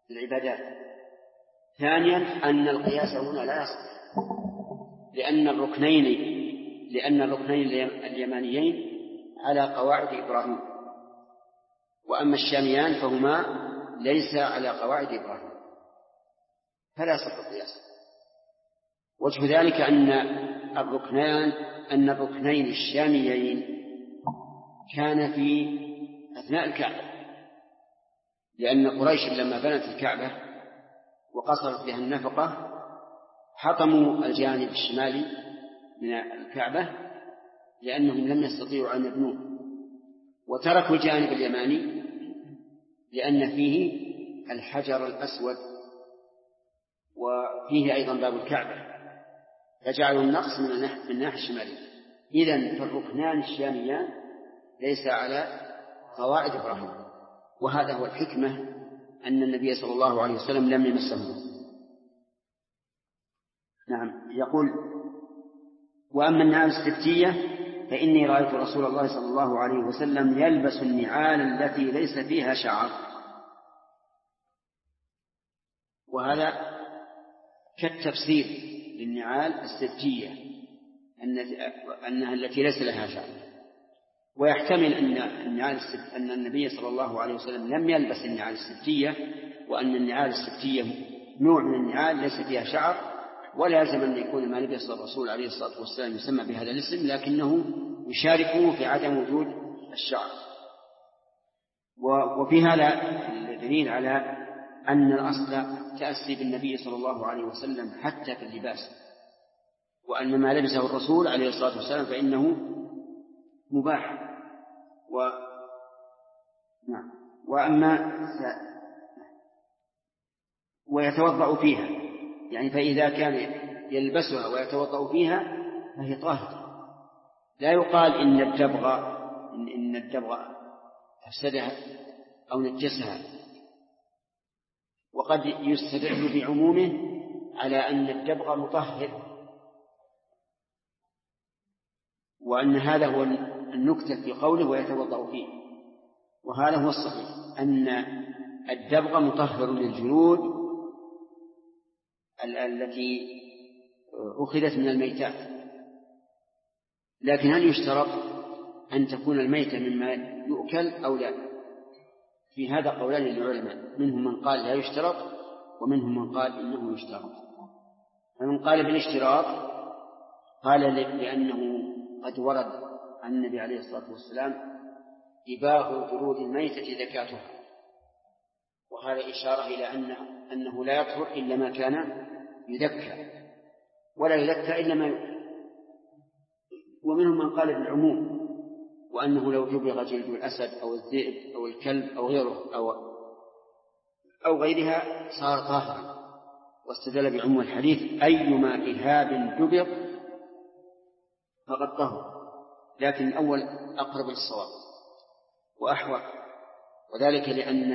العبادات. ثانيا أن القياس هنا لا يصح، لأن الركنين اليمانيين على قواعد إبراهيم، وأما الشاميان فهما ليس على قواعد إبراهيم، فلا يصح القياس. وجه ذلك أن الركنين الشاميين كان في أثناء الكعبة، لأن قريش لما بنت الكعبة وقصرت بها النفقة حطموا الجانب الشمالي من الكعبة لأنهم لم يستطيعوا أن يبنوه، وتركوا الجانب اليماني لأن فيه الحجر الأسود وفيه أيضا باب الكعبة، فجعلوا النقص من الناحية الشمالية. إذن فالركنان الشاميان ليس على قواعد إبراهيم، وهذا هو الحكمة أن النبي صلى الله عليه وسلم لم يمسه. نعم. يقول: وأما النعال السبتية فإني رأيت رسول الله صلى الله عليه وسلم يلبس النعال التي ليس فيها شعر. وهذا كالتفسير للنعال السبتية أنها التي ليس لها شعر، ويحتمل أن النبي صلى الله عليه وسلم لم يلبس النعال السبتية، وأن النعال السبتية نوع من النعال ليس فيها شعر، ولا يلزم أن يكون ما لبس الرسول عليه الصلاة والسلام يسمى بهذا الاسم، لكنه يشاركه في عدم وجود الشعر. وفي هذا الدليل على أن الأصل تأسي بالنبي صلى الله عليه وسلم حتى في اللباس، وأن ما لبسه الرسول عليه الصلاة والسلام فإنه مباح. نعم. ويتوضأ فيها، يعني فإذا كان يلبسها ويتوضأ فيها فهي طاهرة. لا يقال إن الدبغ أفسدها أو نجسها، وقد يستدل بعمومه على أن الدبغ مطهر، وأن هذا هو النكتة في قوله ويتوضأ فيه، وهذا هو الصحيح أن الدبغ مطهر للجلود التي أخذت من الميتات. لكن هل يشترط أن تكون الميتة مما يؤكل أو لا؟ في هذا قولان للعلماء، منهم من قال لا يشترط، ومنهم من قال إنه يشترط. فمن قال بالاشتراط قال لأنه قد ورد عن النبي عليه الصلاة والسلام إباغ جلود الميتة زكاتها، وهذا إشارة إلى أنه لا يطهر إلا ما كان يذكى، ولا يذكى إلا ما يؤكل. ومنهم من قال بالعموم، وأنه لو جبغ جلد الأسد أو الذئب أو الكلب أو غيره أو غيرها صار طاهرا، واستدل بعموم الحديث أيما إهاب جبغ فقد طهر. لكن الأول أقرب للصواب وأحوط، وذلك لأن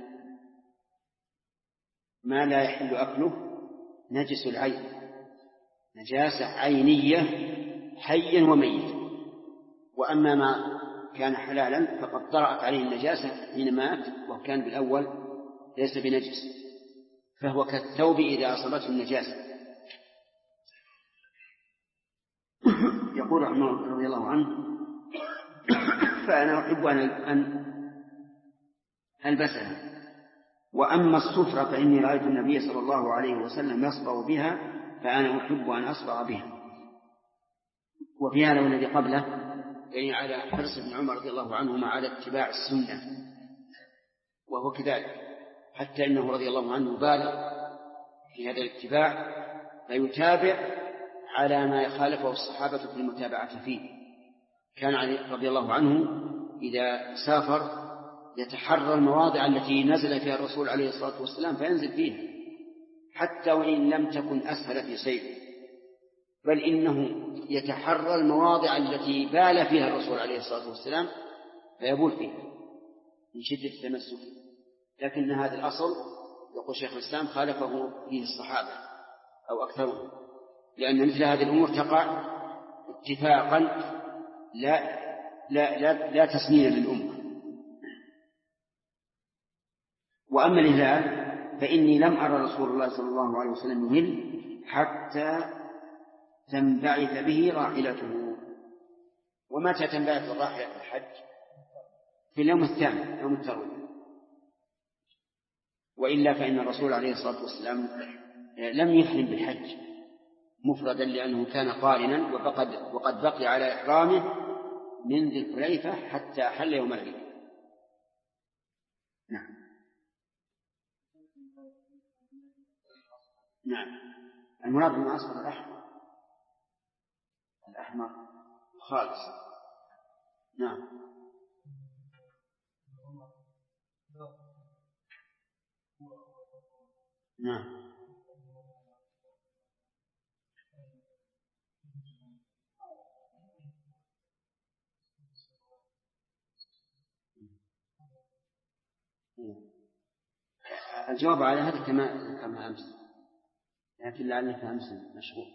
ما لا يحل أكله نجس العين، نجاسة عينية حيا وميتا. وأما ما كان حلالا فقد طرأت عليه النجاسة حين مات، وكان بالأول ليس بنجس، فهو كالثوب إذا أصابته النجاسة. يقول رحمه الله رضي الله عنه: فأنا أحب أن ألبسها. وأما الصفرة فإني رأيت النبي صلى الله عليه وسلم يصبغ بها، فأنا أحب أن أصبغ بها. وفي هذا والذي قبله يعني على حرص ابن عمر رضي الله عنهما على اتباع السنة، وهو كذلك، حتى إنه رضي الله عنه بالغ في هذا الاتباع، فيتابع على ما يخالفه الصحابة في المتابعة فيه. كان علي رضي الله عنه إذا سافر يتحرى المواضع التي نزل فيها الرسول عليه الصلاة والسلام فينزل فيها، حتى وإن لم تكن أسهل في سيره، بل إنه يتحرى المواضع التي بال فيها الرسول عليه الصلاة والسلام فيبول فيها من شدة التمسك. لكن هذا الأصل يقول شيخ الإسلام خالفه فيه الصحابة أو أكثرهم، لأن مثل هذه الأمور تقع اتفاقا لا تسنين للأمة. وأما الهلال فإني لم أرى رسول الله صلى الله عليه وسلم يهل حتى تنبعث به راحلته. ومتى تنبعث الراحلة الحج؟ في اليوم الثامن، يوم التروية. وإلا فإن الرسول عليه الصلاة والسلام لم يحرم بالحج مفردا، لأنه كان قارنا وقد بقي على إحرامه من ذي الحليفة حتى حل يوم العيد. نعم. نعم، المراد بالمعصفر الأحمر خالص. نعم. نعم. الجواب على هذا كما أمس، لكن لعلك أمس مشغول.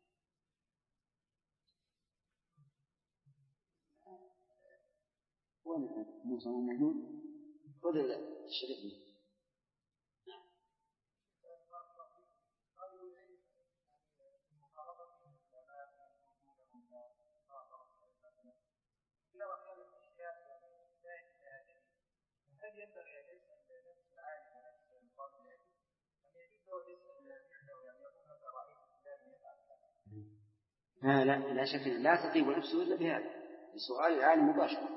وين موسى موجود؟ خذ الشريط. لا شك لا تطيب نفسه إلا بهذا السؤال العالم مباشرة،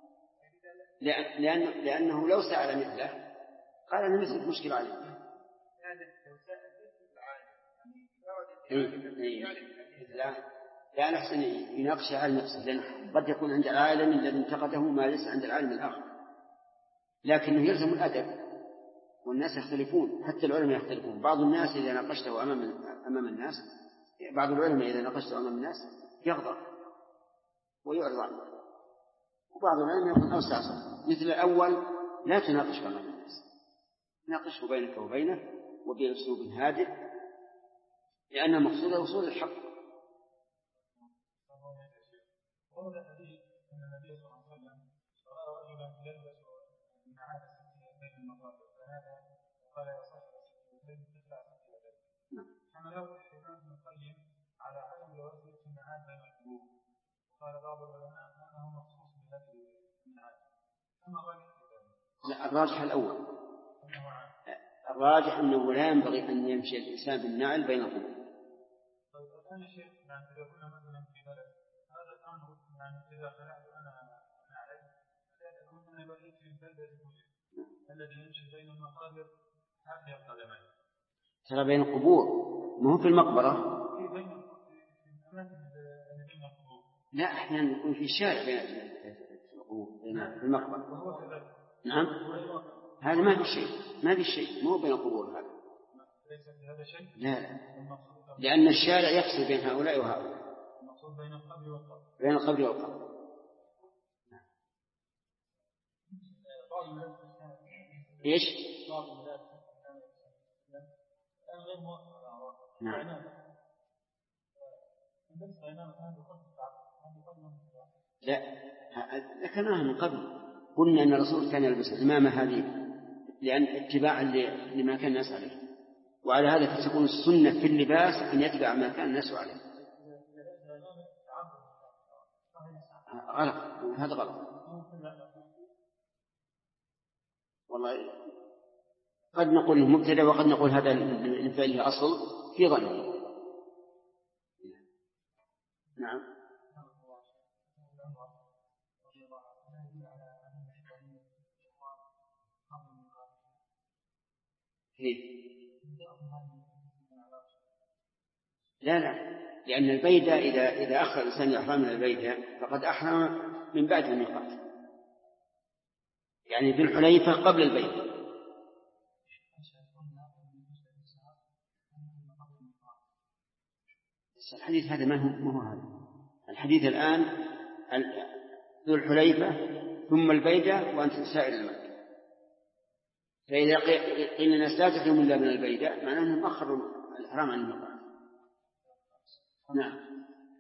لأنه لو سأل مثله قال أنا مثلك مشكلة عليه. لا نحسن يناقش عالم نفسه، لأنه قد يكون عند العالم الذي انتقده ما ليس عند العالم الآخر، لكنه يلزم الأدب، والناس يختلفون، حتى العلماء يختلفون. بعض الناس إذا ناقشته أمام الناس، بعض العلماء إذا ناقشته أمام الناس يغضب ويعرض عنه، وبعض العلماء يكون أوسع صدرا. مثل الأول لا تناقشه أمام الناس، ناقشه بينك وبينه وبأسلوب هادئ، لأن مقصود وصول الحق. على عدم جواز الاجتماعات بين القلوب، وقال بعض العلماء انه مخصوص بهذه الاجتماعات. لا، الراجح الأول، الراجح أنه لا ينبغي أن يمشي الإنسان بالنعل بين القلوب. طيب الآن شيخ، يعني إذا كنا مثلا في بلد هذا الأمر، يعني إذا خلعت أنا نعلم لا يكون أنا بعيد في البلدة الذي يمشي بين المقابر هذه القدمين. ترى بين القبور ما هو في المقبرة. لا، أحيانا يكون في الشارع بين في المقبرة. نعم، هذا ما في شيء مو بين القبور هذا. لا، لأن الشارع يفصل بين هؤلاء وهؤلاء، بين القبر والقبر. إيش؟ نعم. لا، ذكرناها من قبل، قلنا أن الرسول كان يلبس العمامة هذه لأن اتباعا لما كان الناس عليه، وعلى هذا فتكون السنة في اللباس أن يتبع ما كان الناس عليه. غلط، هذا غلط والله. قد نقول مبتدأ وقد نقول هذا لفعله أصل في ظنه. نعم. لا، لأن البيدة إذا أخر الإنسان الإحرام من البيدة فقد أحرم من بعد الميقات، يعني في الحليفة قبل البيدة. الحديث هذا ما هو هذا الحديث الآن، ذو الحليفة ثم البيدة وأنت سائر المكة. فإذا قيل الناس لا تحرموا إلا من البيدة معناه أنهم أخروا الإحرام عن الميقات. نعم.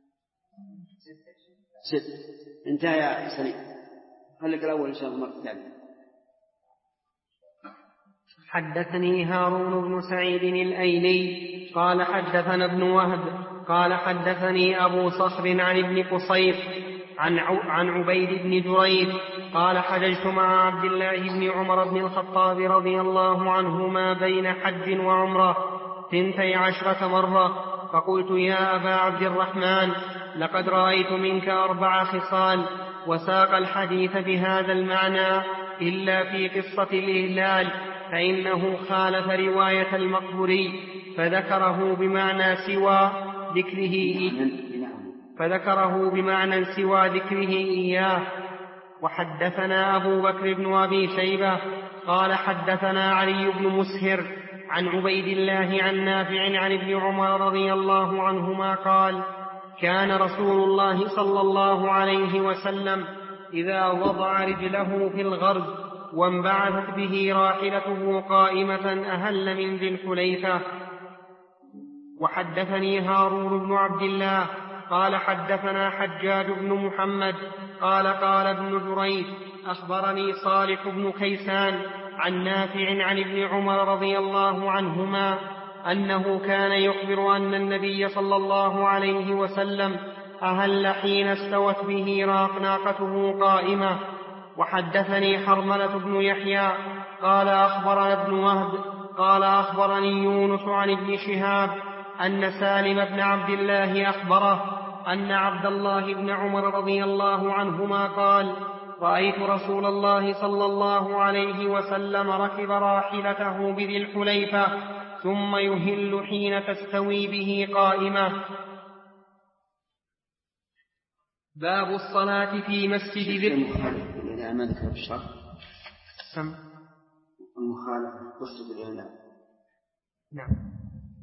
6 انتهى يا سليم، خليك الأول إن شاء الله مرة ثانية. حدثني هارون بن سعيد الأيلي قال حدثنا ابن وهب قال حدثني أبو صخر عن ابن قصير عن عبيد بن جريج قال حججت مع عبد الله بن عمر بن الخطاب رضي الله عنهما بين حج وعمرة 12 مرة، فقلت يا أبا عبد الرحمن لقد رأيت منك 4 خصال، وساق الحديث بهذا المعنى إلا في قصة الإهلال فإنه خالف رواية المقبوري فذكره بمعنى سوى ذكره إياه. وحدثنا أبو بكر بن أبي شيبة قال حدثنا علي بن مسهر عن عبيد الله عن نافع عن ابن عمر رضي الله عنهما قال كان رسول الله صلى الله عليه وسلم إذا وضع رجله في الغرز وانبعثت به راحلته قائمة أهل من ذي الحليفة. وحدثني هارون بن عبد الله قال حدثنا حجاج بن محمد قال ابن جريج أخبرني صالح بن كيسان عن نافع عن ابن عمر رضي الله عنهما أنه كان يخبر أن النبي صلى الله عليه وسلم أهل حين استوت به ناقته قائمة. وحدثني حرملة بن يحيى قال أخبرنا ابن وهب قال أخبرني يونس عن ابن شهاب أن سالم بن عبد الله أخبره أن عبد الله بن عمر رضي الله عنهما قال رأيت رسول الله صلى الله عليه وسلم ركب راحلته بذي الحليفة ثم يهل حين تستوي به قائمة. باب الصلاة في مسجد ذي المخالفة إذا ما ذكر بالشرط المخالفة تفسد الإعلام. نعم.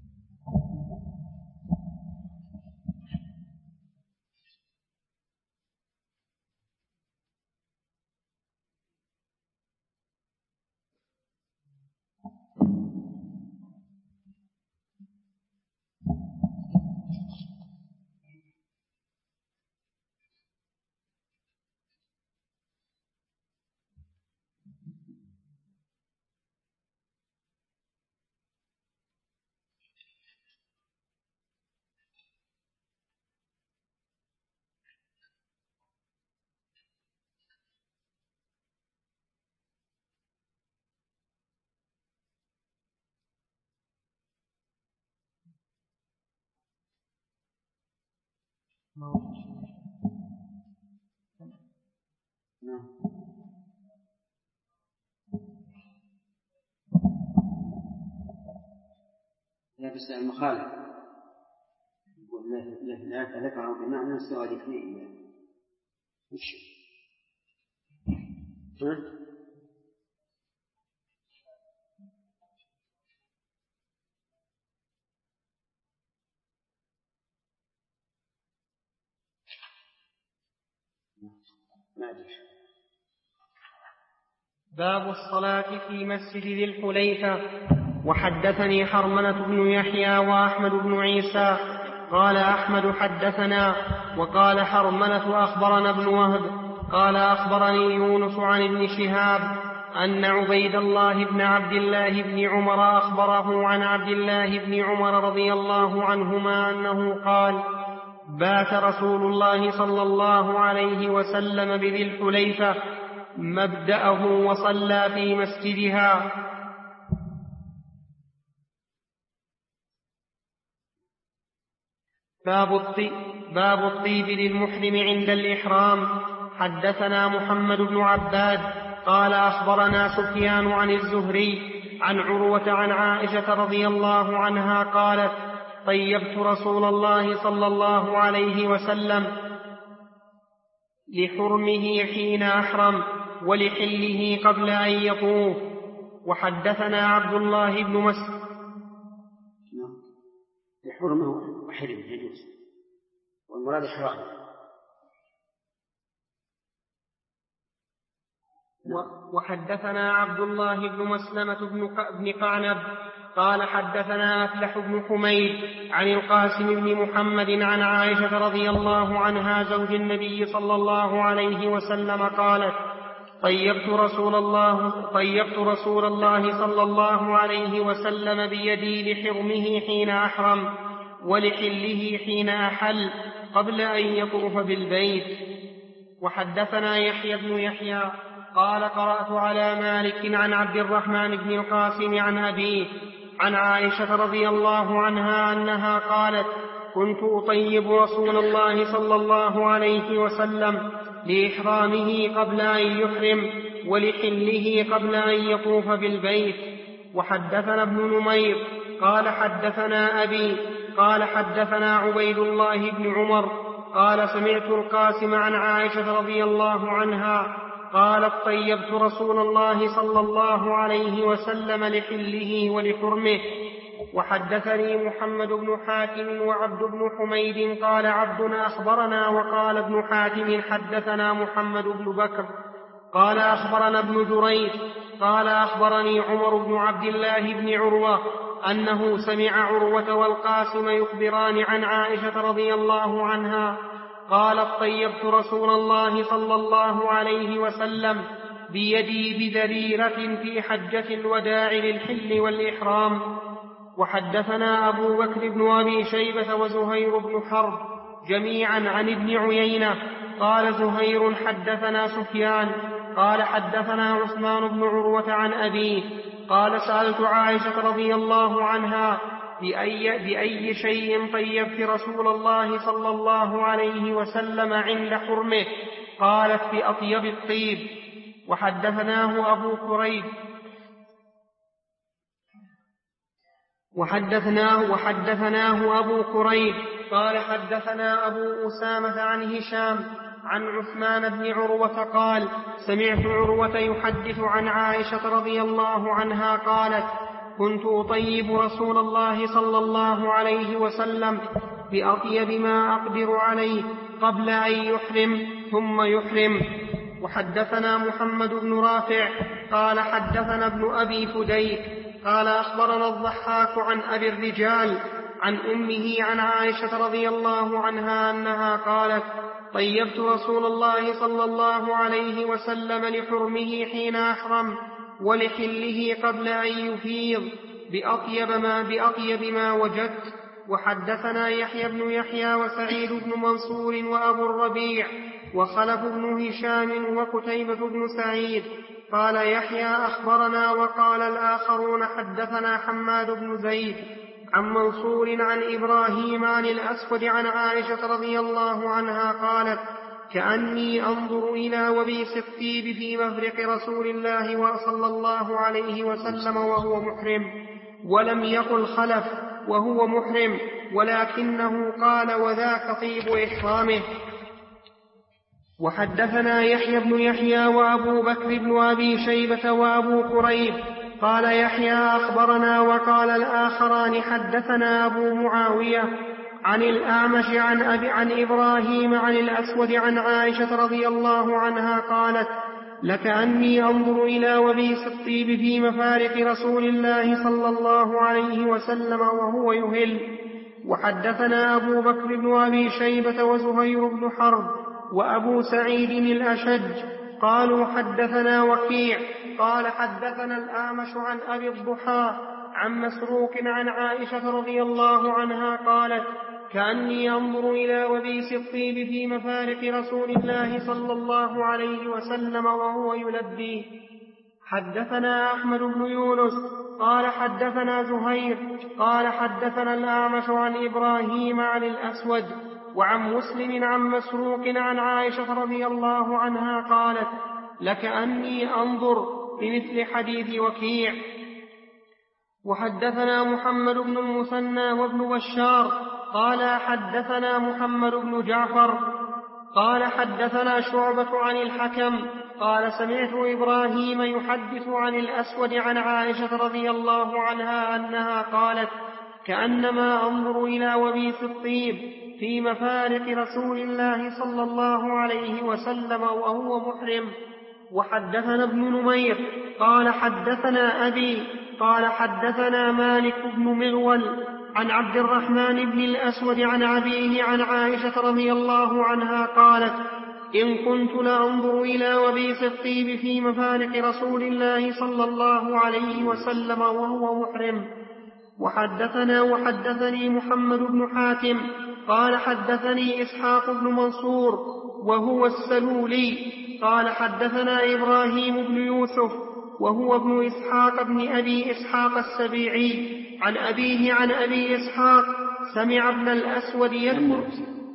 لا بس المخالف لا ذكره بمعنى سوى ذكره وش باب الصلاة في مسجد ذي الحليفة. وحدثني حرملة بن يحيى وأحمد بن عيسى قال أحمد حدثنا وقال حرملة أخبرنا ابن وهب قال أخبرني يونس عن ابن شهاب أن عبيد الله بن عبد الله بن عمر أخبره عن عبد الله بن عمر رضي الله عنهما أنه قال بات رسول الله صلى الله عليه وسلم بذي الحليفة مبدأه وصلى في مسجدها. باب الطيب للمحرم عند الإحرام. حدثنا محمد بن عباد قال أخبرنا سفيان عن الزهري عن عروة عن عائشة رضي الله عنها قالت طيبت رسول الله صلى الله عليه وسلم لحرمه حين أحرم ولحله قبل أن يطوف. وحدثنا عبد الله بن مسلم لحرمه وحرم يجوز والمراد حرام. وحدثنا عبد الله بن مسلمة بن قعنب قال حدثنا أفلح بن حميد عن القاسم بن محمد عن عائشة رضي الله عنها زوج النبي صلى الله عليه وسلم قالت طيبت رسول الله صلى الله عليه وسلم بيدي لحرمه حين أحرم ولحله حين أحل قبل أن يطوف بالبيت. وحدثنا يحيى بن يحيى قال قرأت على مالك عن عبد الرحمن بن القاسم عن أبيه عن عائشة رضي الله عنها أنها قالت: كنت أطيب رسول الله صلى الله عليه وسلم لإحرامه قبل أن يحرم ولحله قبل أن يطوف بالبيت. وحدثنا ابن نمير قال حدثنا أبي قال حدثنا عبيد الله بن عمر قال سمعت القاسم عن عائشة رضي الله عنها قالت: طيبت رسول الله صلى الله عليه وسلم لحله ولحرمه. وحدثني محمد بن حاتم وعبد بن حميد قال عبد أخبرنا وقال ابن حاتم حدثنا محمد بن بكر قال أخبرنا ابن جريج قال أخبرني عمر بن عبد الله بن عروة أنه سمع عروة والقاسم يخبران عن عائشة رضي الله عنها قالت: طيبت رسول الله صلى الله عليه وسلم بيدي بذريرة في حجة الوداع للحل والإحرام. وحدثنا أبو بكر بن أبي شيبة وزهير بن حرب جميعا عن ابن عيينة قال زهير حدثنا سفيان قال حدثنا عثمان بن عروة عن أبيه قال: سألت عائشة رضي الله عنها: بأي شيء طيبت رسول الله صلى الله عليه وسلم عند حرمه؟ قالت: بأطيب الطيب. وحدثناه أبو كريب قال حدثنا أبو أسامة عن هشام عن عثمان بن عروة قال: سمعت عروة يحدث عن عائشة رضي الله عنها قالت: كنت أطيب رسول الله صلى الله عليه وسلم بأطيب ما أقدر عليه قبل أن يحرم ثم يحرم. وحدثنا محمد بن رافع قال حدثنا ابن أبي فديك قال أخبرنا الضحاك عن أبي الرجال عن أمه عن عائشة رضي الله عنها أنها قالت: طيبت رسول الله صلى الله عليه وسلم لحرمه حين أحرم ولحله قبل أن يفيض بأطيب ما وجدت. وحدثنا يحيى بن يحيى وسعيد بن منصور وأبو الربيع وخلف بن هشام وقتيبة بن سعيد قال يحيى أخبرنا وقال الآخرون حدثنا حماد بن زيد عن منصور عن إبراهيم عن الأسود عن عائشة رضي الله عنها قالت: كأني أنظر إلى وبيس الطيب في مفرق رسول الله صلى الله عليه وسلم وهو محرم، ولم يقل خلف وهو محرم، ولكنه قال: وذاك طيب إحرامه. وحدثنا يحيى بن يحيى وأبو بكر بن أبي شيبة وأبو كريب قال يحيى أخبرنا وقال الآخران حدثنا أبو معاوية عن الأعمش عن إبراهيم عن الأسود عن عائشة رضي الله عنها قالت: لكأني أنظر إلى وبيس الطيب في مفارق رسول الله صلى الله عليه وسلم وهو يهل. وحدثنا أبو بكر بن أبي شيبة وزهير بن حرب وأبو سعيد الأشج قالوا حدثنا وكيع قال حدثنا الأعمش عن أبي الضحى عن مسروق عن عائشة رضي الله عنها قالت: كأني أنظر إلى وبيس الطيب في مفارق رسول الله صلى الله عليه وسلم وهو يلبي. حدثنا أحمد بن يونس قال حدثنا زهير قال حدثنا الأعمش عن إبراهيم عن الأسود وعن مسلم عن مسروق عن عائشة رضي الله عنها قالت: لكأني أنظر بمثل حديث وكيع. وحدثنا محمد بن المثنى وابن بشار قال حدثنا محمد بن جعفر قال حدثنا شعبة عن الحكم قال: سمعت إبراهيم يحدث عن الأسود عن عائشة رضي الله عنها أنها قالت: كأنما أنظر إلى وبيس الطيب في مفارق رسول الله صلى الله عليه وسلم وهو محرم. وحدثنا ابن نمير قال حدثنا أبي قال حدثنا مالك بن مغول عن عبد الرحمن بن الأسود عن أبيه عن عائشة رضي الله عنها قالت: إن كنت لأنظر إلى وبيص الطيب في مفارق رسول الله صلى الله عليه وسلم وهو محرم. وحدثني محمد بن حاتم قال حدثني إسحاق بن منصور وهو السلولي قال حدثنا إبراهيم بن يوسف وهو ابن إسحاق بن أبي إسحاق السبيعي عن أبيه عن أبي إسحاق سمع ابن الأسود يذكر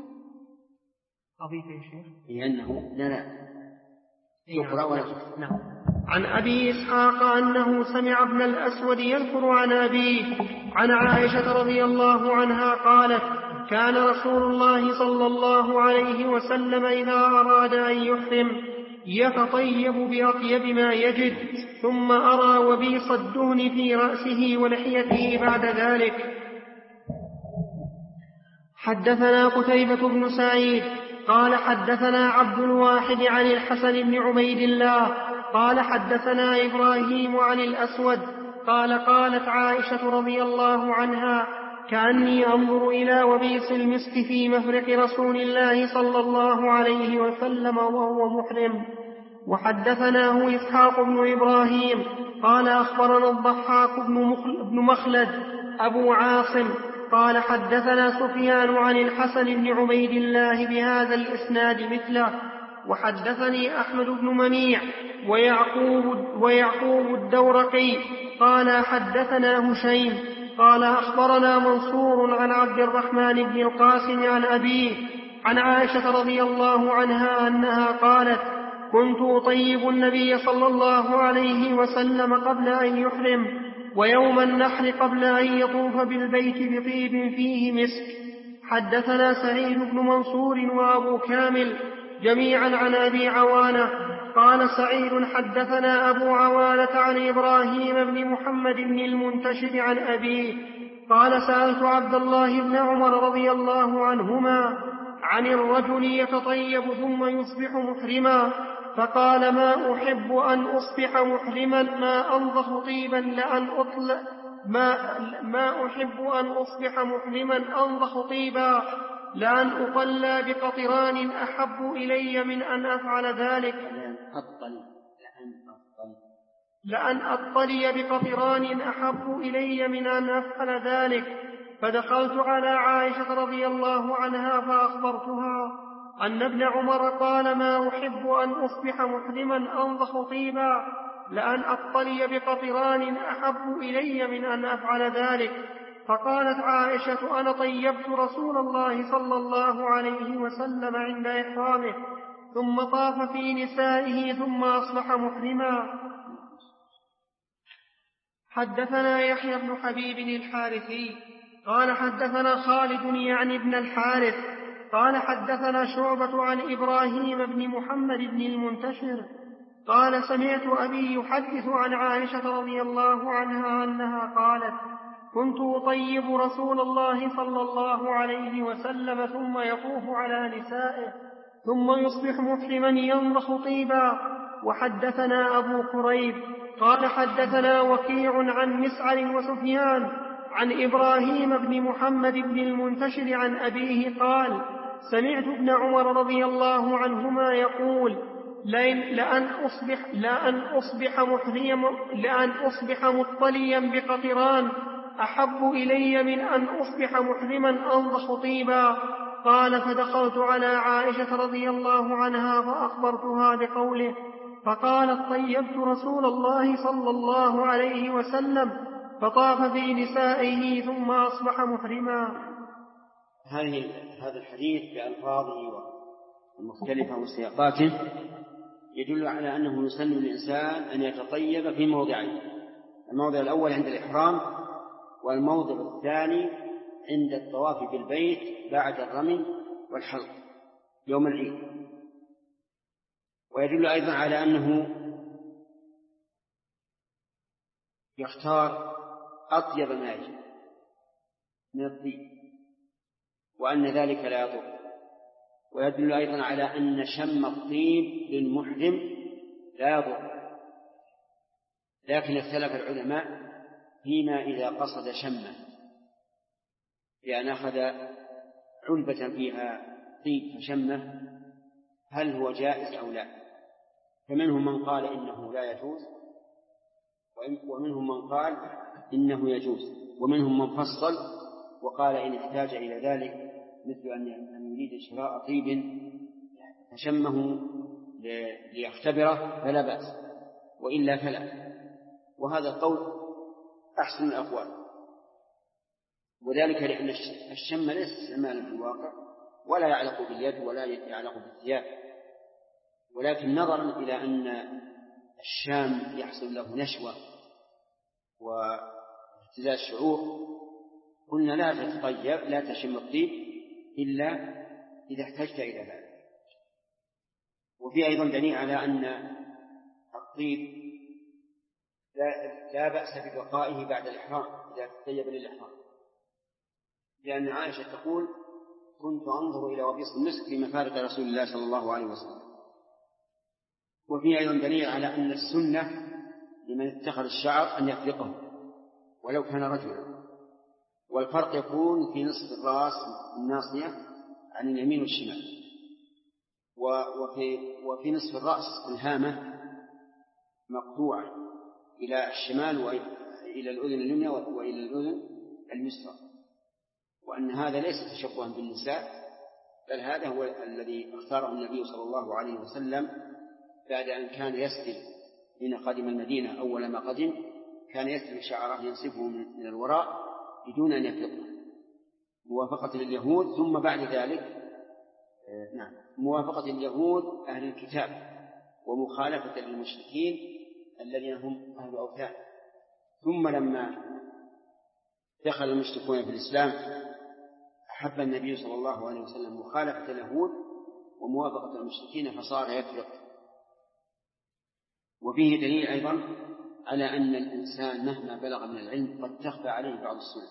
لأنه لا يقرأ ولا نعم. عن أبي إسحاق أنه سمع ابن الأسود يذكر عن أبيه عن عائشة رضي الله عنها قالت كان رسول الله صلى الله عليه وسلم إذا أراد أن يحرم يتطيب بأطيب ما يجد ثم أرى وبيص الدهن في رأسه ولحيته بعد ذلك. حدثنا قتيبة بن سعيد قال حدثنا عبد الواحد عن الحسن بن عبيد الله قال حدثنا إبراهيم عن الأسود قال قالت عائشة رضي الله عنها كأني أنظر إلى وبيص المسك في مفرق رسول الله صلى الله عليه وسلم وهو محرم. وحدثناه إسحاق بن إبراهيم قال أخبرنا الضحاك بن مخلد أبو عاصم قال حدثنا سفيان عن الحسن بن عبيد الله بهذا الإسناد مثله. وحدثني أحمد بن منيع ويعقوب الدورقي قال حدثنا هشيم قال أخبرنا منصور عن عبد الرحمن بن القاسم عن أبيه عن عائشة رضي الله عنها أنها قالت كنت أطيب النبي صلى الله عليه وسلم قبل أن يحرم ويوم النحر قبل أن يطوف بالبيت بطيب فيه مسك. حدثنا سعيد بن منصور وأبو كامل جميعا عن أبي عوانة قال سعيد حدثنا أبو عوانة عن إبراهيم بن محمد بن المنتشر عن أبيه قال سألت عبد الله بن عمر رضي الله عنهما عن الرجل يتطيب ثم يصبح محرما فقال ما أحب أن أصبح محرما ما أنضح طيبا ما أحب أن أصبح محرما أنضح طيبا لأن أطلى بقطران أحب إلي من أن أفعل ذلك لأن أطلي بقطران أحب إلي من أن أفعل ذلك. فدخلت على عائشة رضي الله عنها فأخبرتها أن ابن عمر قال ما أحب أن أصبح محرما أنضح طيبا لأن أطلي بقطران أحب إلي من أن أفعل ذلك. فقالت عائشة أنا طيبت رسول الله صلى الله عليه وسلم عند إحرامه ثم طاف في نسائه ثم أصبح محرما. حدثنا يحيى بن حبيب الحارثي قال حدثنا خالد يعني ابن الحارث قال حدثنا شعبة عن إبراهيم بن محمد بن المنتشر قال سمعت أبي يحدث عن عائشة رضي الله عنها أنها قالت كنت أطيب رسول الله صلى الله عليه وسلم ثم يطوف على نسائه ثم يصبح محرما ينضح طيبا. وحدثنا أبو كريب قال حدثنا وكيع عن مسعر وسفيان عن إبراهيم بن محمد بن المنتشر عن أبيه قال سمعت ابن عمر رضي الله عنهما يقول لأن أصبح مطليا بقطران أحب إلي من أن أصبح محرما أنضح طيبا. قال فدخلت على عائشة رضي الله عنها فأخبرتها بقوله فقالت طيبت رسول الله صلى الله عليه وسلم فطاف في نسائه ثم أصبح محرما. هذا الحديث بألفاظه المختلفة وسياقاته يدل على أنه يسن للإنسان أن يتطيب في موضعين: الموضع الأول عند الإحرام، والموضع الثاني عند الطواف بالبيت بعد الرمي والحلق يوم العيد. ويدل أيضا على أنه يختار أطيب ما يجب من الطيب وأن ذلك لا يضر. ويدل أيضا على أن شم الطيب للمحرم لا يضر، لكن اختلف العلماء فيما إذا قصد شمه، بأن أخذ علبة فيها طيب فشمه هل هو جائز أو لا. فمنهم من قال إنه لا يجوز، ومنهم من قال إنه يجوز، ومنهم من فصل وقال إن احتاج إلى ذلك مثل أن يريد شراء طيب فشمه ليختبره فلا بأس، وإلا فلا. وهذا القول أحسن الأقوال، وذلك لأن الشم ليس استعمالا في الواقع، ولا يعلق باليد ولا يعلق بالثياب، ولكن نظرا إلى أن الشام يحصل له نشوة واهتزاز شعور قلنا لا تتطيب، لا تشم الطيب إلا إذا احتجت إلى ذلك. وفي أيضا دليل على أن الطيب لا بأس ببقائه بعد الإحرام إذا تطيب للإحرام، لأن عائشة تقول كنت أنظر إلى وبيص المسك في مفارق رسول الله صلى الله عليه وسلم. وفي أيضا دليل على أن السنة لمن اتخذ الشعر أن يفرقه ولو كان رجلا، والفرق يكون في نصف الرأس الناصية عن اليمين والشمال، وفي نصف الرأس الهامة مقطوعة إلى الشمال وإلى الأذن اليمنى وإلى الأذن اليسرى، وأن هذا ليس تشبها بالنساء، بل هذا هو الذي اختاره النبي صلى الله عليه وسلم بعد أن كان يسدل حين قدم المدينة. أول ما قدم كان يسدل شعره ينصفه من الوراء بدون أن يفرقه موافقة لليهود، ثم بعد ذلك موافقة اليهود أهل الكتاب ومخالفة للمشركين الذين هم أهل أوثان. ثم لما دخل المشركون في الإسلام أحب النبي صلى الله عليه وسلم مخالفة اليهود وموافقة المشركين فصار يفرق. وفيه دليل أيضا على أن الإنسان مهما بلغ من العلم قد تخفى عليه بعض السنة،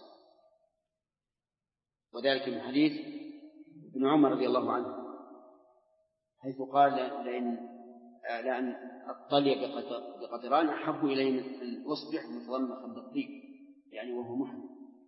وذلك من حديث ابن عمر رضي الله عنه حيث قال لأن أطلي بقطران أحب إليه من الأصبح متضمخا بالطيب، يعني وهو محرم.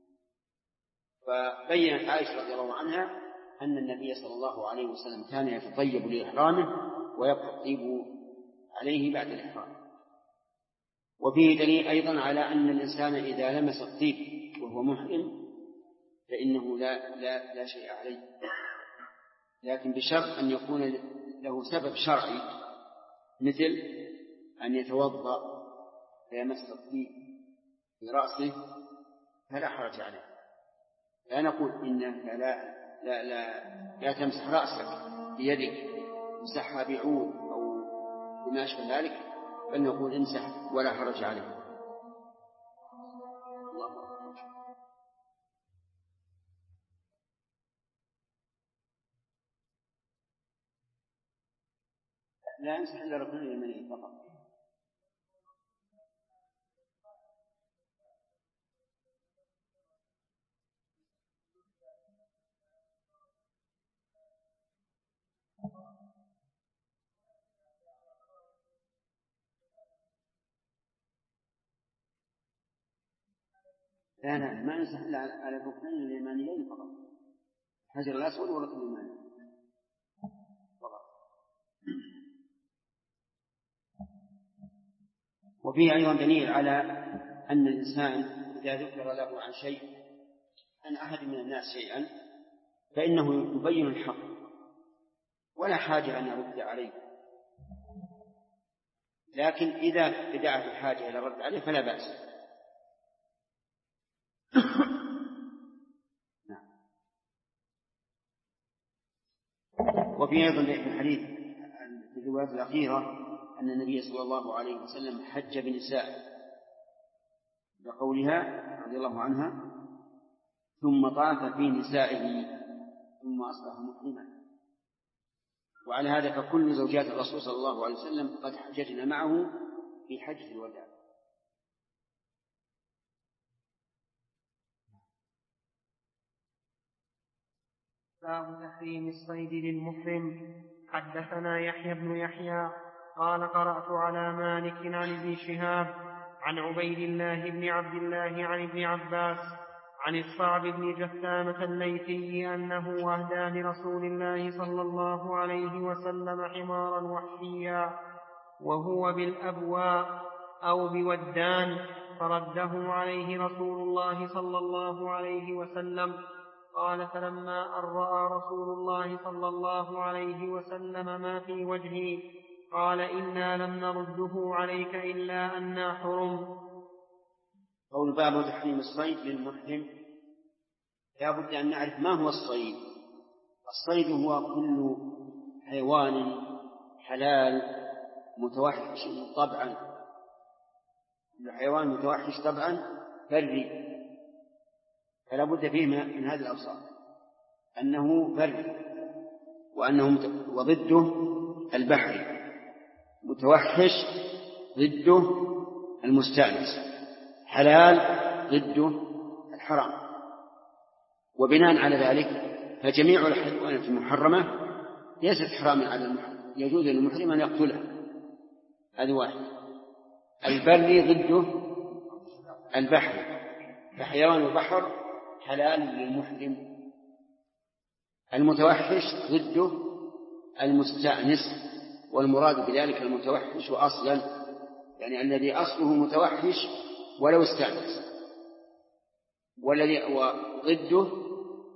فبينت عائشة رضي الله عنها أن النبي صلى الله عليه وسلم كان يتطيب لإحرامه ويبقى الطيب عليه بعد الإحرام. وفيه دليل أيضا على أن الإنسان إذا لمس الطيب وهو محرم فإنه لا شيء عليه، لكن بشرط أن يكون له سبب شرعي، مثل أن يتوضأ فيمس الطيب في رأسه فلا حرج عليه. لا نقول إنك لا تمسح رأسك بيدك، امسحها بعود أو بما أشبه ذلك، بل نقول امسح ولا حرج عليه. لا يمسح إلا ركن اليمين فقط. لا ما يمسح إلا على الركنين اليمانيين فقط، الحجر الأسود والركن اليماني فقط. وفيه أيضا دليل على أن الإنسان إذا ذكر له عن شيء عن أحد من الناس شيئا فإنه يبين الحق ولا حاجة أن يرد عليه، لكن إذا دعت الحاجة إلى الرد عليه فلا بأس. وفي أيضا الحديث في الروايات الأخيرة أن النبي صلى الله عليه وسلم حج بنساء بقولها رضي الله عنها ثم طاف في نسائه ثم أصبح محرما. وعلى هذا فكل زوجات الرسول صلى الله عليه وسلم قد حججنا معه في حجة الوداع. باب تحريم الصيد للمحرم. حدثنا يحيى بن يحيى قال قرأت على مالك عن ابن شهاب عن عبيد الله بن عبد الله عن ابن عباس عن الصعب بن جثامة الليثي أنه أهدى لرسول الله صلى الله عليه وسلم حمارا وحشيا وهو بالأبواء أو بودان، فرده عليه رسول الله صلى الله عليه وسلم. قال: فلما أن رأى رسول الله صلى الله عليه وسلم ما في وجهي قال: إنا لم نرده عليك إلا أنا حرم. قول باب تحريم الصيد للمحرم. لا بد أن نعرف ما هو الصيد. الصيد هو كل حيوان حلال متوحش طبعا، كل حيوان متوحش طبعا بري، فلا بد فيه من هذه الأوصاف، أنه بري وضده البحري، متوحش ضده المستأنس، حلال ضده الحرام. وبناء على ذلك فجميع الحيوانات المحرمة ليست حراما على المحرم، يجوز للمحرم أن يقتلها. هذا واحد. البري ضده البحر، فحيوان البحر حلال للمحرم. المتوحش ضده المستأنس، والمراد بذلك المتوحش أصلا، يعني الذي أصله متوحش ولو استأنس، والذي وضده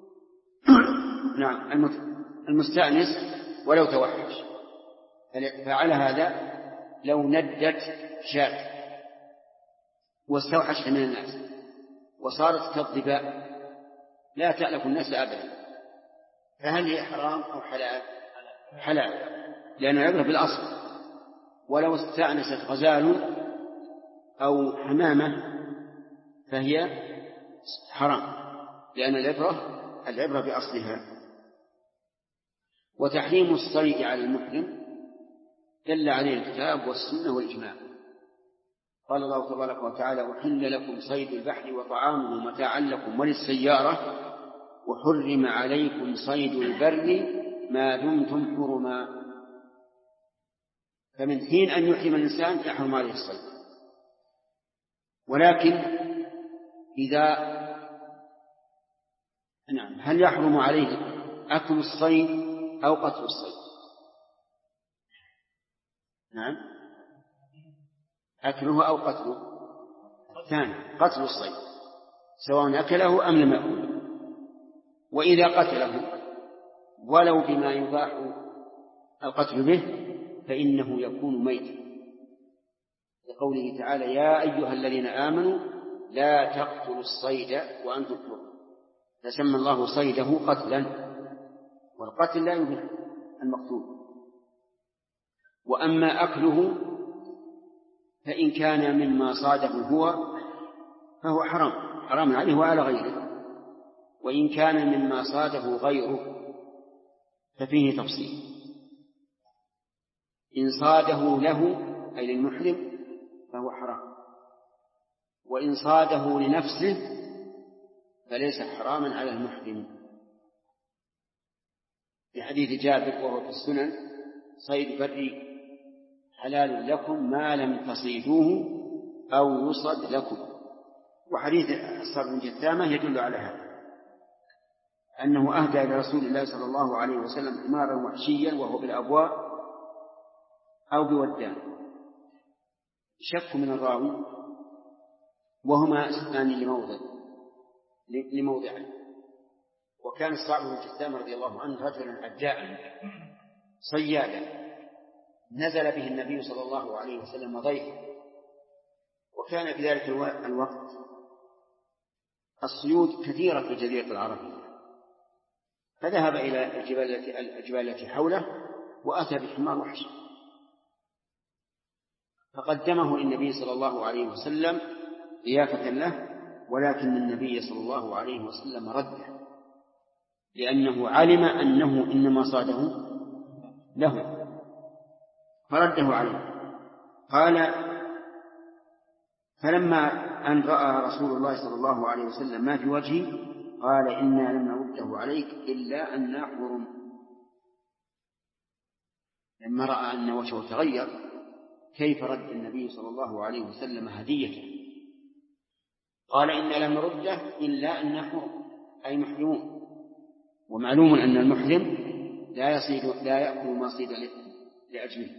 نعم المستأنس ولو توحش. فعلى هذا لو ندت شاة واستوحش من الناس وصارت كالظباء لا تألف الناس أبدا، فهل هي حرام أو حلال؟ حلال، لأنه يعبر بالأصل. ولو استأنست غزال أو حمامة فهي حرام، لأن العبرة بأصلها. وتحريم الصيد على المحرم دل عليه الكتاب والسنة والإجماع. قال الله تبارك وتعالى: أحل لكم صيد البحر وطعامه متاعا لكم وللسيارة وحرم عليكم صيد البر ما دمتم حرما. فمن حين أن يحرم الإنسان يحرم عليه الصيد. ولكن هل يحرم عليه أكل الصيد أو قتل الصيد؟ نعم، أكله أو قتله. ثاني، قتل الصيد سواء أكله أم لم يأكله. وإذا قتله ولو بما يباح القتل به فإنه يكون ميتا، لقوله تعالى: يا أيها الذين آمنوا لا تقتلوا الصيد وأنتم حرم. فسمى الله صيده قتلا، والقتل لا يبيح المقتول. وأما أكله فإن كان مما صاده هو فهو حرام عليه وعلى غيره، وإن كان مما صاده غيره ففيه تفصيل. إن صاده له أي للمحرم فهو حرام، وإن صاده لنفسه فليس حراما على المحرم. في حديث جابر وهو في السنن: صيد بري حلال لكم ما لم تصيدوه أو يصد لكم. وحديث الصعب بن جثامة يدل على هذا، أنه أهدى إلى رسول الله صلى الله عليه وسلم حمارا وحشيا وهو بالأبواء أو بودان. شك من الراوي، وهما اسمان لموضعين. وكان الصعب بن جثامة رضي الله عنه رجلا عجاء صيادا، نزل به النبي صلى الله عليه وسلم ضيفا، وكان في ذلك الوقت الصيود كثيرة في الجزيرة العربية، فذهب إلى الجبال التي حوله وأتى بحمار وحش، فقدمه للنبي صلى الله عليه وسلم ضيافة له، ولكن النبي صلى الله عليه وسلم رده، لأنه علم أنه إنما صاده له فرده عليه. قال: فلما أن رأى رسول الله صلى الله عليه وسلم ما في وجهه قال: إنا لم نرده عليك إلا أن حرم. لما رأى أن وجهه تغير كيف رد النبي صلى الله عليه وسلم هديته؟ قال إن لم نرده إلا أن نحرم أي محرمون، ومعلوم أن المحرم لا يأكل ما صيد لأجله.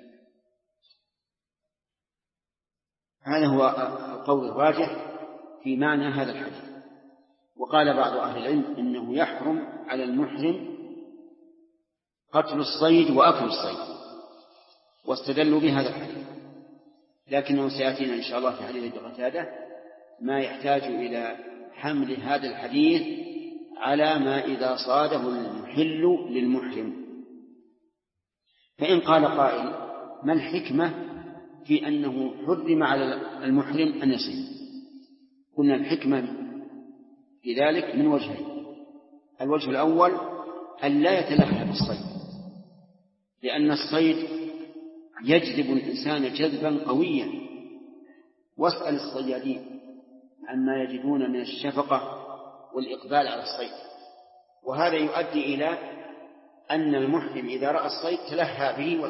هذا هو القول الراجح في معنى هذا الحديث. وقال بعض أهل العلم إنه يحرم على المحرم قتل الصيد وأكل الصيد، واستدلوا بهذا الحديث، لكنه سيأتينا إن شاء الله في حديث ابن قتادة ما يحتاج إلى حمل هذا الحديث على ما إذا صاده المحل للمحرم. فإن قال قائل ما الحكمة في أنه حرم على المحرم أن يصيد؟ قلنا الحكمة في ذلك من وجهين. الوجه الأول أن لا يتلهى بالصيد، لأن الصيد يجذب الإنسان جذبا قويا، واسأل الصيادين عما يجدون من الشفقة والإقبال على الصيد، وهذا يؤدي إلى أن المحرم إذا رأى الصيد تلهى به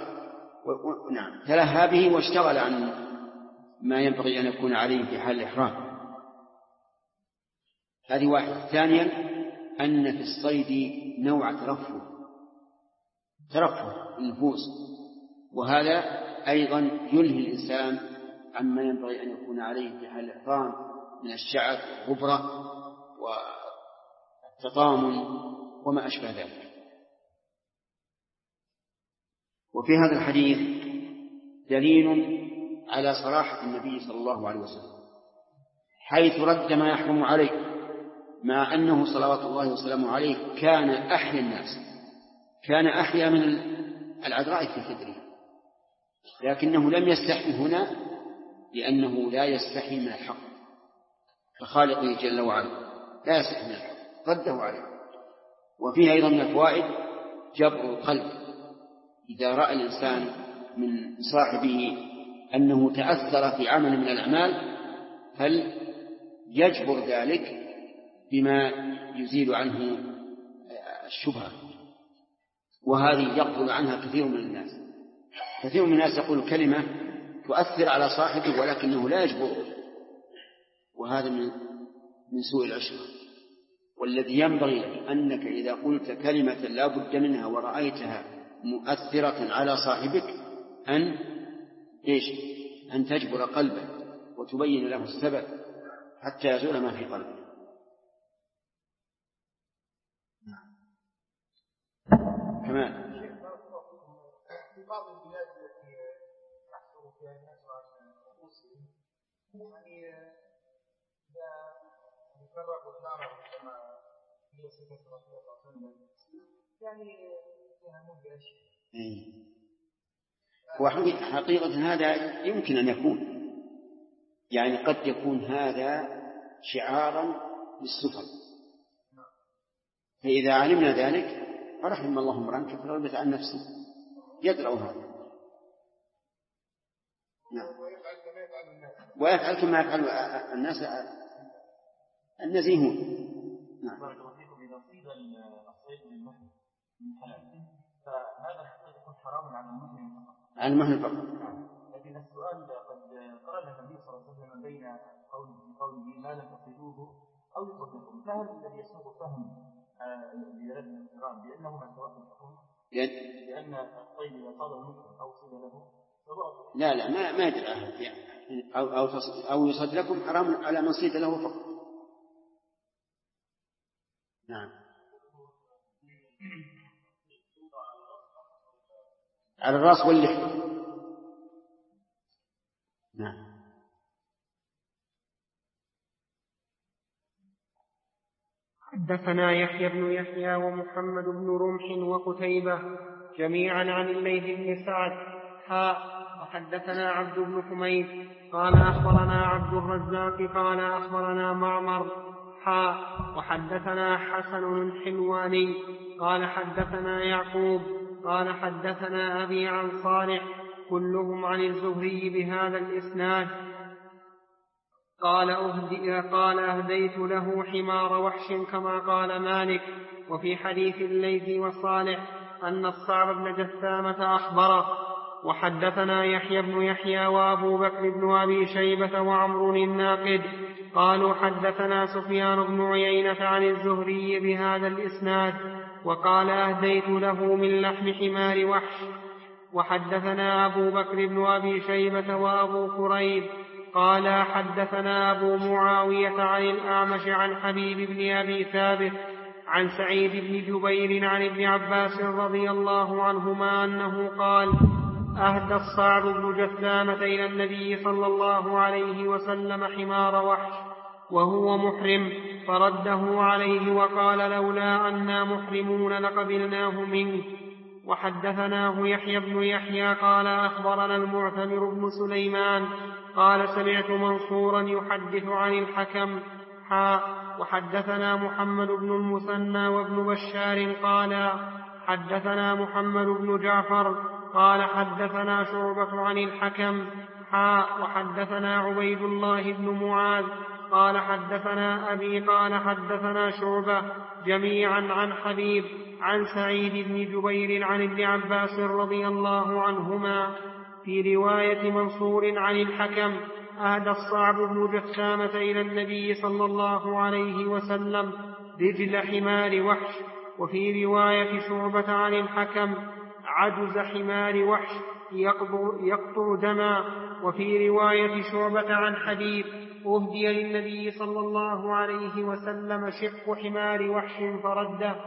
تلهى به واشتغل عن ما ينبغي أن يكون عليه في حال الإحرام. هذه واحدة. ثانيا أن في الصيد نوع ترفه النفوس، وهذا أيضا يلهي الإنسان عما ينبغي أن يكون عليه في حال الإحرام من الشعث والغبرة والتطامن وما أشبه ذلك. وفي هذا الحديث دليل على صراحة النبي صلى الله عليه وسلم حيث رد ما يحرم عليه، مع أنه صلوات الله وسلامه عليه كان أحيا الناس، كان أحيا من العذراء في خدره، لكنه لم يستحي هنا لأنه لا يستحي من الحق، فخالقه جل وعلا لا يستحي من الحق رده عليه. وفيه أيضا من الفوائد جبر القلب، إذا رأى الإنسان من صاحبه أنه تأثر في عمل من الأعمال هل يجبر ذلك بما يزيل عنه الشبهة، وهذه يقبل عنها كثير من الناس. كثير من الناس يقول كلمة تؤثر على صاحبه ولكنه لا يجبره، وهذا من سوء العشرة. والذي ينبغي أنك إذا قلت كلمة لا بد منها ورأيتها مؤثرة على صاحبك أن تجبر قلبه وتبين له السبب حتى يزول ما في قلبه. كمان في بعض البلاد التي يحصل فيها الناس عن أنفسهم يفرقوا النار كما هي صفة رسول الله صلى الله عليه وسلم، يتهمون بأشياء. وحقيقة هذا يمكن أن يكون، يعني قد يكون هذا شعارا للسفر، فإذا علمنا ذلك فرحم الله امرأ كفر رغبة عن نفسه يدرأ هذا. نعم. ويفعل كما يفعل الناس النزيهون. نعم. إذا صيد الصيد للمحرم من حلال فهذا يكون حراما على المحرم فقط. على المحرم فقط. لكن السؤال قد قرن النبي صلى الله عليه وسلم بين قوله ما لم تصيدوه أو يصدقون، فهل الذي يسوق فهم لذلك الإحرام بأنهما سواء الحكم؟ لأن الصيد إذا صاد المحرم أو صيد له سواء. لا ما يدري يعني أو يصد لكم حرام على من صيد له فقط. نعم. على الرأس واللحية. نعم. حدثنا يحيى بن يحيى ومحمد بن رمح وقتيبة جميعا عن الليث بن سعد وحدثنا عبد بن حميد قال أخبرنا عبد الرزاق قال أخبرنا معمر وحدثنا حسن الحلواني قال حدثنا يعقوب قال حدثنا أبي عن صالح كلهم عن الزهري بهذا الإسناد قال أهديت له حمار وحش كما قال مالك. وفي حديث الليث وصالح أن الصعب بن جثامة أخبره وحدثنا يحيى بن يحيى وأبو بكر بن أبي شيبة وعمر الناقد قالوا حدثنا سفيان بن عيينة عن الزهري بهذا الإسناد وقال أهديت له من لحم حمار وحش. وحدثنا أبو بكر بن أبي شيبة وأبو كريب قال حدثنا أبو معاوية عن الأعمش عن حبيب بن أبي ثابت عن سعيد بن جبير عن ابن عباس رضي الله عنهما أنه قال أهدى الصعب بن جثامة إلى النبي صلى الله عليه وسلم حمار وحش وهو محرم فرده عليه وقال لولا أنا محرمون لقبلناه منه. وحدثناه يحيى بن يحيى قال أخبرنا المعتمر بن سليمان قال سمعت منصورا يحدث عن الحكم وحدثنا محمد بن المثنى وابن بشار قال حدثنا محمد بن جعفر قال حدثنا شعبة عن الحكم وحدثنا عبيد الله بن معاذ قال حدثنا أبي قال حدثنا شعبة جميعا عن حبيب عن سعيد بن جبير عن ابن عباس رضي الله عنهما. في رواية منصور عن الحكم أهدى الصعب بن جثامة إلى النبي صلى الله عليه وسلم رجل حمار وحش. وفي رواية شعبة عن الحكم عجز حمار وحش يقطر دما. وفي رواية شعبة عن حبيب أهدي للنبي صلى الله عليه وسلم شق حمار وحش فرده.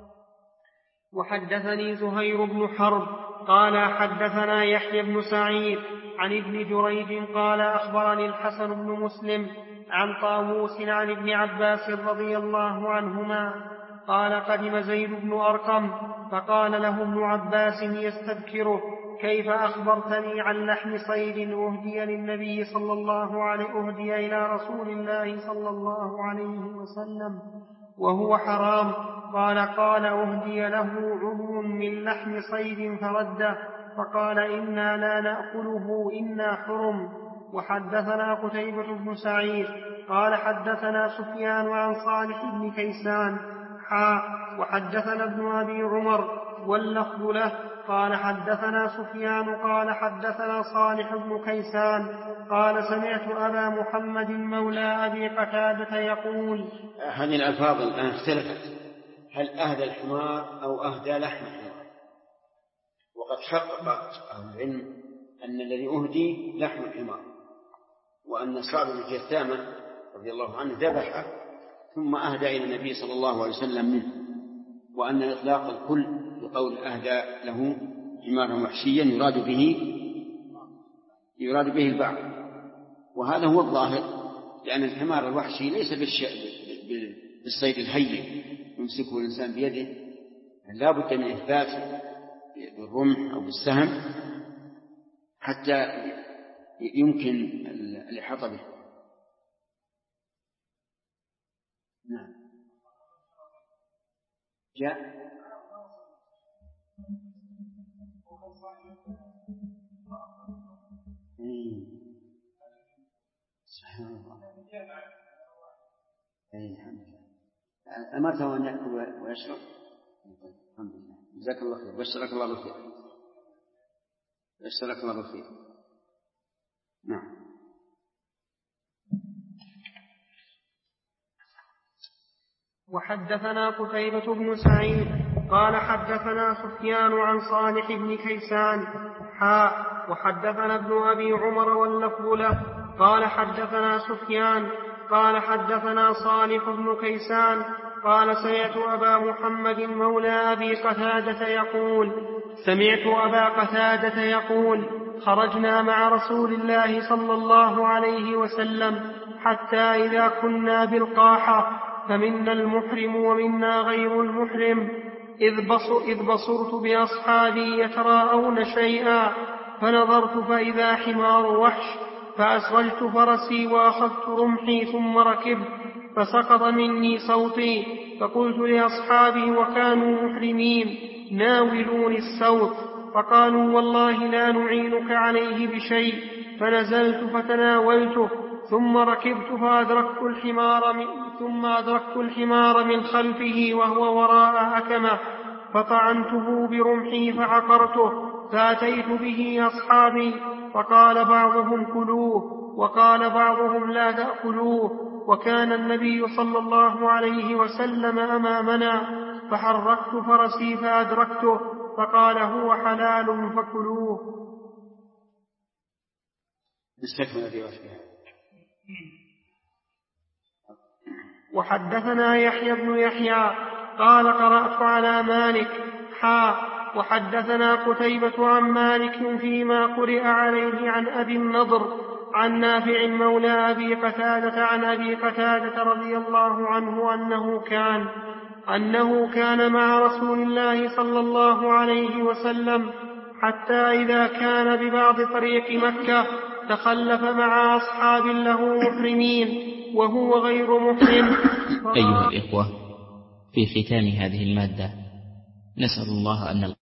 وحدثني زهير بن حرب قال حدثنا يحيى بن سعيد عن ابن جريج قال أخبرني الحسن بن مسلم عن طاووس عن ابن عباس رضي الله عنهما قال قدم زيد بن أرقم فقال له ابن عباس يستذكره كيف أخبرتني عن لحم صيد أهدي للنبي صلى الله عليه أهدي إلى رسول الله صلى الله عليه وسلم وهو حرام. قال أهدي له عضو من لحم صيد فرده فقال إنا لا نأكله إنا حرم. وحدثنا قتيبة بن سعيد قال حدثنا سفيان عن صالح بن كيسان وحدثنا ابن أبي عمر واللفظ له قال حدثنا سفيان قال حدثنا صالح بن كيسان قال سمعت أبا محمد مولى أبي قتادة يقول. هذه الألفاظ الآن اختلفت، هل أهدى الحمار أو أهدى لحم الحمار؟ وقد حقق أهل العلم أن الذي أهدي لحم الحمار، وأن صعب بن جثامة رضي الله عنه ذبحه ثم أهدى إلى النبي صلى الله عليه وسلم منه، وأن إطلاق الكل بقول أهدى له حمارا وحشيا يراد به البعض، وهذا هو الظاهر، لأن الحمار الوحشي ليس بالصيد الهين يمسكه الإنسان بيده، لا بد من إثبات بالرمح أو بالسهم حتى يمكن الإحاطة به. نعم. جاء سبحان الله. الحمد لله. أمرته أن يأكل ويشرب. الحمد لله. جزاك الله خير. بشرك الله بالخير. بشرك الله بالخير. نعم. وحدثنا قتيبة بن سعيد قال حدثنا سفيان عن صالح بن كيسان وحدثنا ابن أبي عمر واللفظ له قال حدثنا سفيان قال حدثنا صالح بن كيسان قال سمعت أبا محمد مولى أبي قتادة يقول خرجنا مع رسول الله صلى الله عليه وسلم حتى إذا كنا بالقاحة فمنا المحرم ومنا غير المحرم إذ بصرت بأصحابي يتراءون شيئا فنظرت فإذا حمار وحش فأسرجت فرسي وأخذت رمحي ثم ركبت فسقط مني صوتي فقلت لأصحابي وكانوا محرمين ناولوني الصوت فقالوا والله لا نعينك عليه بشيء فنزلت فتناولته ثم ركبت فأدركت الحمار من خلفه وهو وراء أكمه فطعنته برمحي فعقرته فأتيت به أصحابي فقال بعضهم كلوه وقال بعضهم لا تأكلوه، وكان النبي صلى الله عليه وسلم أمامنا فحركت فرسي فأدركته فقال هو حلال فكلوه. وحدثنا يحيى بن يحيى قال قرأت على مالك وحدثنا قتيبة عن مالك فيما قرئ عليه عن أبي النضر عن نافع مولى أبي قتادة عن أبي قتادة رضي الله عنه أنه كان مع رسول الله صلى الله عليه وسلم حتى إذا كان ببعض طريق مكة تخلف مع أصحاب له محرمين وهو غير محرم. أيها الإخوة، في ختام هذه المادة نسأل الله أن